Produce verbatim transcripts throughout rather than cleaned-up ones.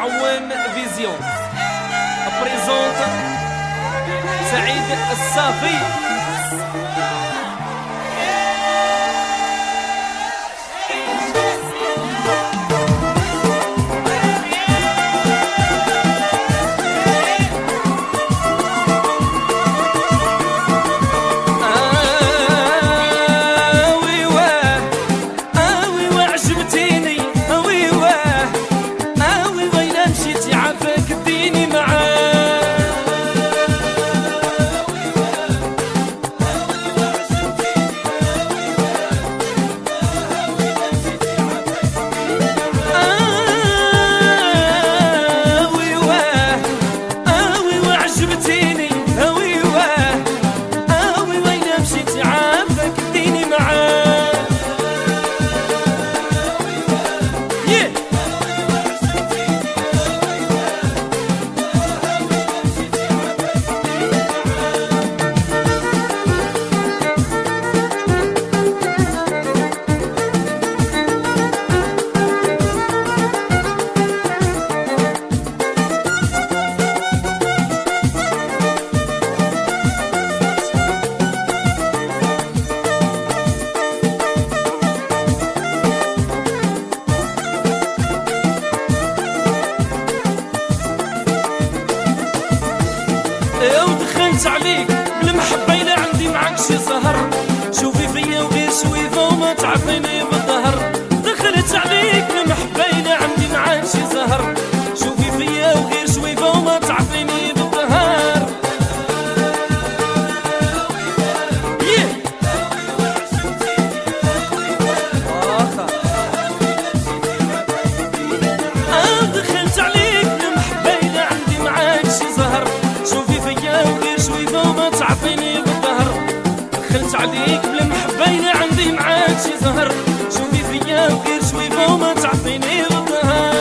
معون فيزيون بريزونت سعيد الصافي. ودخلت عليك بالمحبة إلا عندي معاك شي سهر، شوفي فيا وغير شويفة وما تعرفيني بالظهر. دخلت عليك بالمحبة إلا عندي معاك شي سهر، شوفي فيا وغير شويفة وما تعرفيني بالظهر. دخلت عليك بالمحبة إلا عندي معاك شي سهر، شوفي فيا وغير شويفة وما تعرفيني بالظهر. دخلت عليك بالمحبة إلا عندي معاك شي زهر، شوفي فيا وغير شويفة وما تعرفيني بالظهر.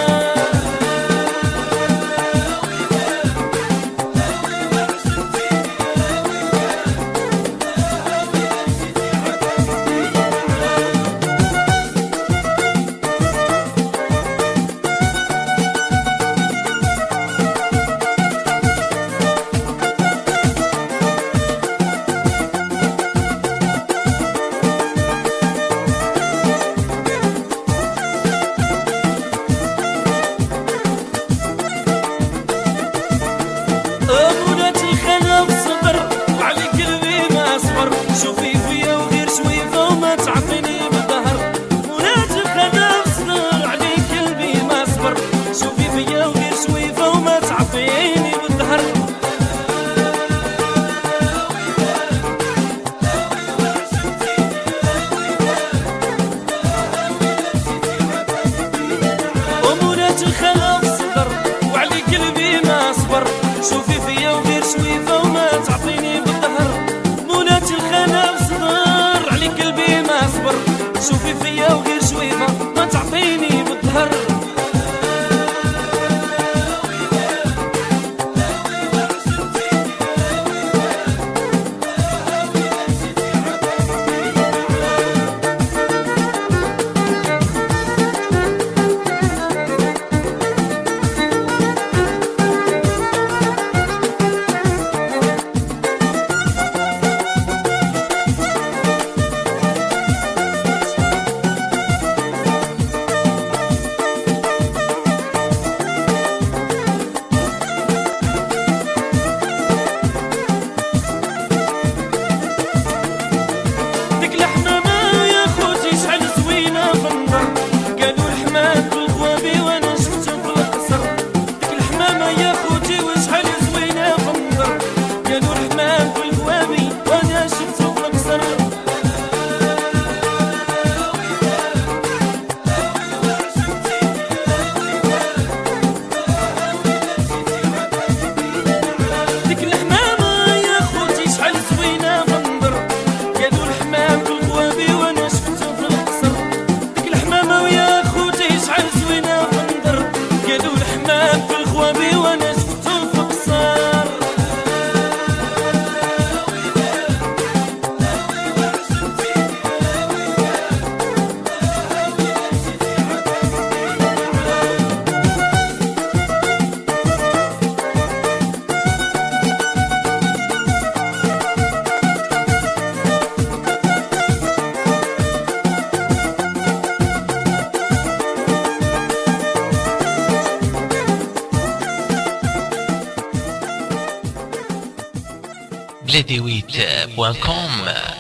بلاديويت بوان كوم.